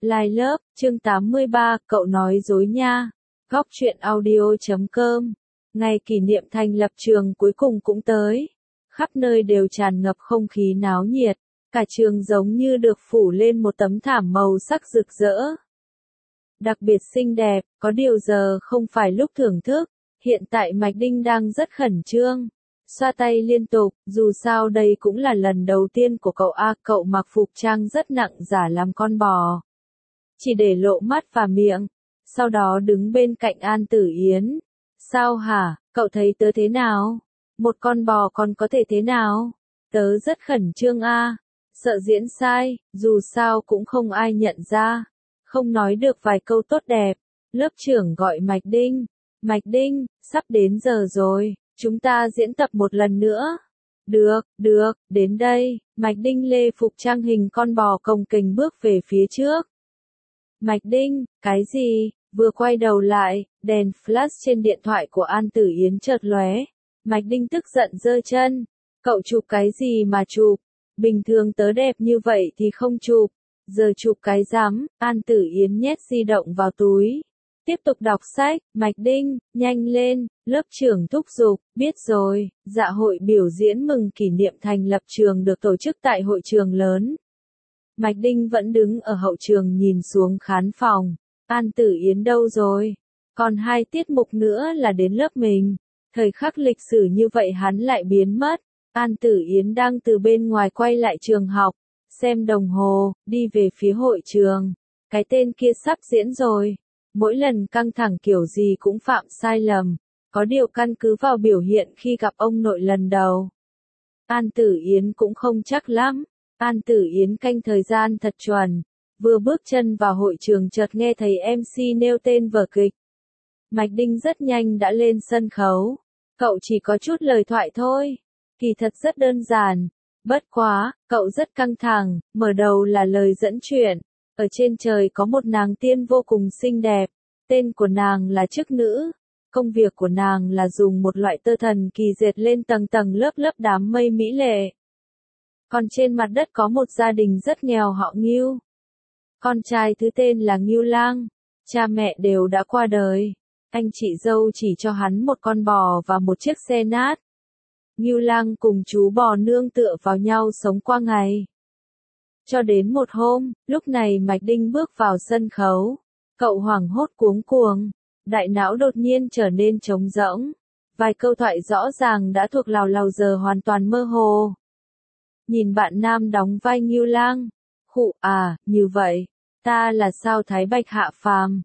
Lai lớp, chương 83, cậu nói dối nha. Góc truyện audio.com. Ngày kỷ niệm thành lập trường cuối cùng cũng tới. Khắp nơi đều tràn ngập không khí náo nhiệt. Cả trường giống như được phủ lên một tấm thảm màu sắc rực rỡ. Đặc biệt xinh đẹp, có điều giờ không phải lúc thưởng thức. Hiện tại Mạch Đinh đang rất khẩn trương. Xoa tay liên tục, dù sao đây cũng là lần đầu tiên của cậu cậu mặc phục trang rất nặng giả làm con bò. Chỉ để lộ mắt và miệng, sau đó đứng bên cạnh An Tử Yến. Sao hả, cậu thấy tớ thế nào? Một con bò còn có thể thế nào? Tớ rất khẩn trương sợ diễn sai, dù sao cũng không ai nhận ra. Không nói được vài câu tốt đẹp, lớp trưởng gọi Mạch Đinh. Mạch Đinh, sắp đến giờ rồi, chúng ta diễn tập một lần nữa. Được, đến đây, Mạch Đinh lê phục trang hình con bò cồng kềnh bước về phía trước. Mạch Đinh, cái gì? Vừa quay đầu lại, đèn flash trên điện thoại của An Tử Yến chợt lóe. Mạch Đinh tức giận giơ chân. Cậu chụp cái gì mà chụp? Bình thường tớ đẹp như vậy thì không chụp. Giờ chụp cái rắm. An Tử Yến nhét di động vào túi. Tiếp tục đọc sách. Mạch Đinh, nhanh lên. Lớp trưởng thúc giục. Biết rồi. Dạ hội biểu diễn mừng kỷ niệm thành lập trường được tổ chức tại hội trường lớn. Mạch Đinh vẫn đứng ở hậu trường nhìn xuống khán phòng. An Tử Yến đâu rồi? Còn 2 tiết mục nữa là đến lớp mình. Thời khắc lịch sử như vậy hắn lại biến mất. An Tử Yến đang từ bên ngoài quay lại trường học. Xem đồng hồ, đi về phía hội trường. Cái tên kia sắp diễn rồi. Mỗi lần căng thẳng kiểu gì cũng phạm sai lầm. Có điều căn cứ vào biểu hiện khi gặp ông nội lần đầu. An Tử Yến cũng không chắc lắm. An Tử Yến canh thời gian thật chuẩn. Vừa bước chân vào hội trường chợt nghe thấy MC nêu tên vở kịch. Mạch Đinh rất nhanh đã lên sân khấu. Cậu chỉ có chút lời thoại thôi. Kỳ thật rất đơn giản. Bất quá, cậu rất căng thẳng, mở đầu là lời dẫn chuyện. Ở trên trời có một nàng tiên vô cùng xinh đẹp. Tên của nàng là chức nữ. Công việc của nàng là dùng một loại tơ thần kỳ dệt lên tầng tầng lớp lớp đám mây mỹ lệ. Còn trên mặt đất có một gia đình rất nghèo họ Ngưu. Con trai thứ tên là Ngưu Lang. Cha mẹ đều đã qua đời. Anh chị dâu chỉ cho hắn một con bò và một chiếc xe nát. Ngưu Lang cùng chú bò nương tựa vào nhau sống qua ngày. Cho đến một hôm, lúc này Mạch Đinh bước vào sân khấu. Cậu hoảng hốt cuống cuồng. Đại não đột nhiên trở nên trống rỗng. Vài câu thoại rõ ràng đã thuộc lào lào giờ hoàn toàn mơ hồ. Nhìn bạn nam đóng vai Ngưu Lang. Khụ như vậy. Ta là sao Thái Bạch hạ phàm?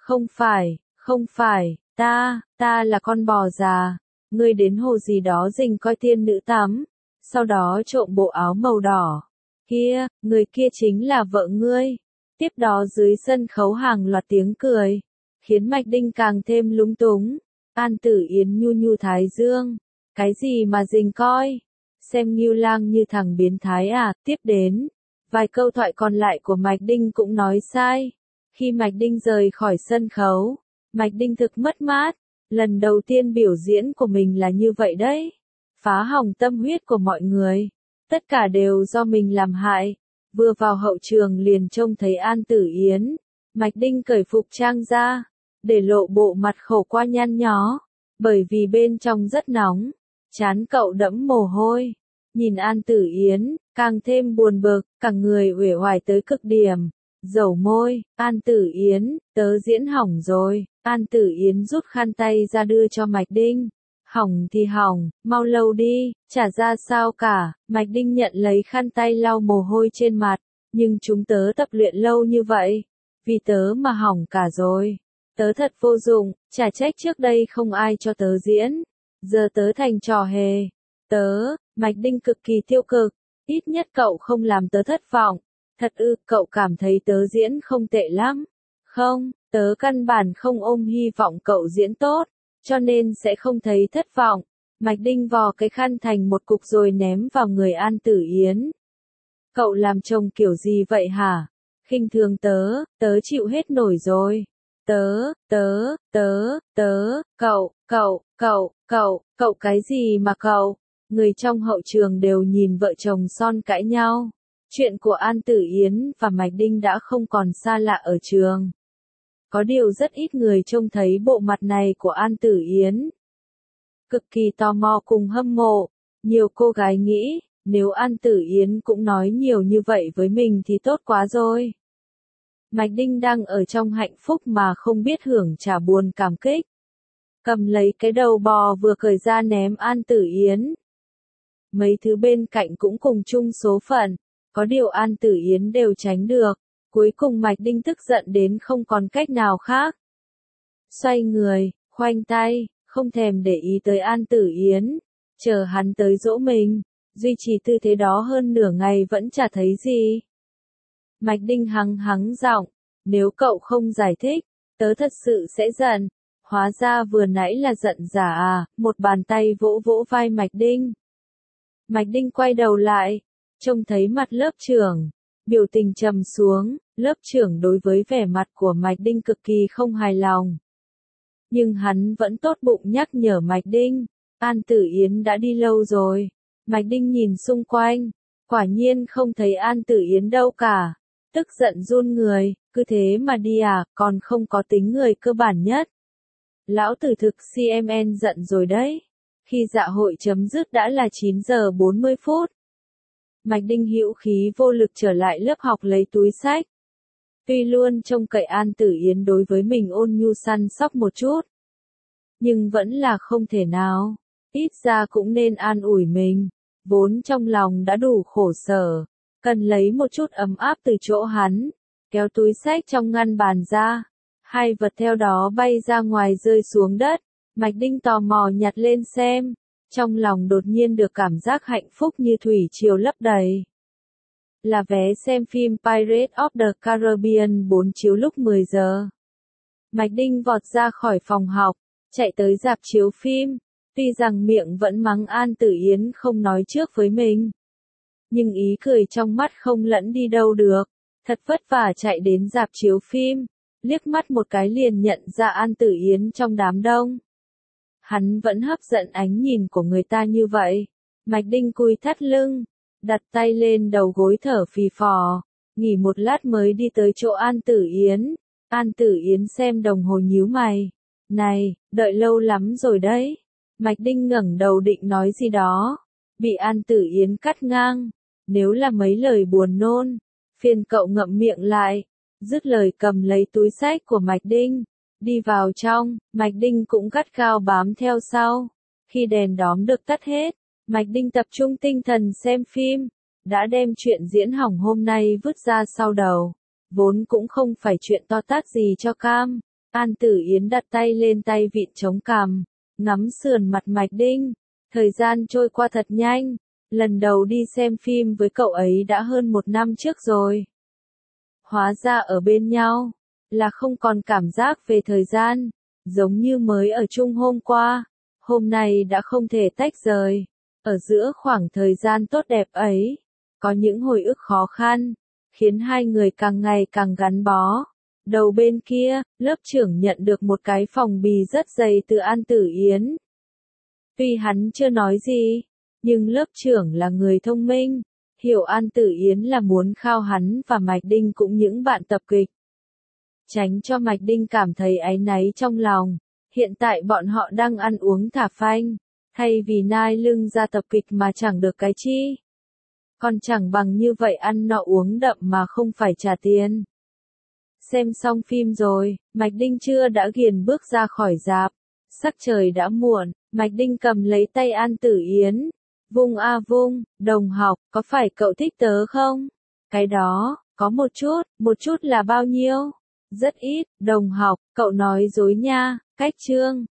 Không phải, ta là con bò già. Ngươi đến hồ gì đó rình coi tiên nữ tắm. Sau đó trộm bộ áo màu đỏ. Kia, người kia chính là vợ ngươi. Tiếp đó dưới sân khấu hàng loạt tiếng cười. Khiến Mạch Đinh càng thêm lúng túng. An Tử Yến nhu nhu thái dương. Cái gì mà rình coi? Xem Ngưu Lang như thằng biến thái tiếp đến. Vài câu thoại còn lại của Mạch Đinh cũng nói sai. Khi Mạch Đinh rời khỏi sân khấu, Mạch Đinh thực mất mát. Lần đầu tiên biểu diễn của mình là như vậy đấy. Phá hỏng tâm huyết của mọi người. Tất cả đều do mình làm hại. Vừa vào hậu trường liền trông thấy An Tử Yến. Mạch Đinh cởi phục trang ra. Để lộ bộ mặt khổ qua nhăn nhó. Bởi vì bên trong rất nóng. Trán cậu đẫm mồ hôi. Nhìn An Tử Yến, càng thêm buồn bực, cả người uể oải tới cực điểm. Dầu môi, An Tử Yến, tớ diễn hỏng rồi. An Tử Yến rút khăn tay ra đưa cho Mạch Đinh. Hỏng thì hỏng, mau lau đi, chả ra sao cả. Mạch Đinh nhận lấy khăn tay lau mồ hôi trên mặt. Nhưng chúng tớ tập luyện lâu như vậy. Vì tớ mà hỏng cả rồi. Tớ thật vô dụng, chả trách trước đây không ai cho tớ diễn. Giờ tớ thành trò hề. Mạch Đinh cực kỳ tiêu cực. Ít nhất cậu không làm tớ thất vọng. Thật cậu cảm thấy tớ diễn không tệ lắm. Không, tớ căn bản không ôm hy vọng cậu diễn tốt. Cho nên sẽ không thấy thất vọng. Mạch Đinh vò cái khăn thành một cục rồi ném vào người An Tử Yến. Cậu làm chồng kiểu gì vậy hả? Khinh thường tớ chịu hết nổi rồi. Cậu cái gì mà cậu? Người trong hậu trường đều nhìn vợ chồng son cãi nhau. Chuyện của An Tử Yến và Mạch Đinh đã không còn xa lạ ở trường. Có điều rất ít người trông thấy bộ mặt này của An Tử Yến. Cực kỳ tò mò cùng hâm mộ, nhiều cô gái nghĩ, nếu An Tử Yến cũng nói nhiều như vậy với mình thì tốt quá rồi. Mạch Đinh đang ở trong hạnh phúc mà không biết hưởng trả buồn cảm kích. Cầm lấy cái đầu bò vừa cởi ra ném An Tử Yến. Mấy thứ bên cạnh cũng cùng chung số phận, có điều An Tử Yến đều tránh được, cuối cùng Mạch Đinh tức giận đến không còn cách nào khác. Xoay người, khoanh tay, không thèm để ý tới An Tử Yến, chờ hắn tới dỗ mình, duy trì tư thế đó hơn nửa ngày vẫn chả thấy gì. Mạch Đinh hắng giọng, nếu cậu không giải thích, tớ thật sự sẽ giận. Hóa ra vừa nãy là giận giả à, một bàn tay vỗ vỗ vai Mạch Đinh. Mạch Đinh quay đầu lại, trông thấy mặt lớp trưởng, biểu tình trầm xuống, lớp trưởng đối với vẻ mặt của Mạch Đinh cực kỳ không hài lòng. Nhưng hắn vẫn tốt bụng nhắc nhở Mạch Đinh, An Tử Yến đã đi lâu rồi. Mạch Đinh nhìn xung quanh, quả nhiên không thấy An Tử Yến đâu cả. Tức giận run người, cứ thế mà đi à, còn không có tính người cơ bản nhất. Lão tử thực CMN giận rồi đấy. Khi dạ hội chấm dứt đã là 9 giờ 40 phút. Mạch Đinh hữu khí vô lực trở lại lớp học lấy túi sách. Tuy luôn trông cậy An Tử Yến đối với mình ôn nhu săn sóc một chút. Nhưng vẫn là không thể nào. Ít ra cũng nên an ủi mình. Vốn trong lòng đã đủ khổ sở. Cần lấy một chút ấm áp từ chỗ hắn. Kéo túi sách trong ngăn bàn ra. Hai vật theo đó bay ra ngoài rơi xuống đất. Mạch Đinh tò mò nhặt lên xem. Trong lòng đột nhiên được cảm giác hạnh phúc như thủy triều lấp đầy. Là vé xem phim Pirates of the Caribbean 4 chiếu lúc 10 giờ. Mạch Đinh vọt ra khỏi phòng học, chạy tới rạp chiếu phim. Tuy rằng miệng vẫn mắng An Tử Yến không nói trước với mình. Nhưng ý cười trong mắt không lẫn đi đâu được. Thật vất vả chạy đến rạp chiếu phim. Liếc mắt một cái liền nhận ra An Tử Yến trong đám đông. Hắn vẫn hấp dẫn ánh nhìn của người ta như vậy. Mạch Đinh cúi thắt lưng, đặt tay lên đầu gối thở phì phò, nghỉ một lát mới đi tới chỗ An Tử Yến. An Tử Yến xem đồng hồ nhíu mày. Này, đợi lâu lắm rồi đấy. Mạch Đinh ngẩng đầu định nói gì đó. Bị An Tử Yến cắt ngang. Nếu là mấy lời buồn nôn, phiền cậu ngậm miệng lại. Dứt lời cầm lấy túi sách của Mạch Đinh. Đi vào trong, Mạch Đinh cũng gắt gao bám theo sau. Khi đèn đóm được tắt hết, Mạch Đinh tập trung tinh thần xem phim. Đã đem chuyện diễn hỏng hôm nay vứt ra sau đầu. Vốn cũng không phải chuyện to tát gì cho cam. An Tử Yến đặt tay lên tay vịn chống cằm, ngắm sườn mặt Mạch Đinh. Thời gian trôi qua thật nhanh. Lần đầu đi xem phim với cậu ấy đã hơn 1 năm trước rồi. Hóa ra ở bên nhau, là không còn cảm giác về thời gian, giống như mới ở chung hôm qua, hôm nay đã không thể tách rời. Ở giữa khoảng thời gian tốt đẹp ấy, có những hồi ức khó khăn, khiến hai người càng ngày càng gắn bó. Đầu bên kia, lớp trưởng nhận được một cái phòng bì rất dày từ An Tử Yến. Tuy hắn chưa nói gì, nhưng lớp trưởng là người thông minh, hiểu An Tử Yến là muốn khao hắn và Mạch Đinh cũng những bạn tập kịch. Tránh cho Mạch Đinh cảm thấy áy náy trong lòng, hiện tại bọn họ đang ăn uống thả phanh, thay vì nai lưng ra tập kịch mà chẳng được cái chi. Còn chẳng bằng như vậy ăn nọ uống đậm mà không phải trả tiền. Xem xong phim rồi, Mạch Đinh chưa đã ghiền bước ra khỏi rạp. Sắc trời đã muộn, Mạch Đinh cầm lấy tay An Tử Yến. Vung a vung, đồng học, có phải cậu thích tớ không? Cái đó, có một chút là bao nhiêu? Rất ít, đồng học, cậu nói dối nha, cách chương.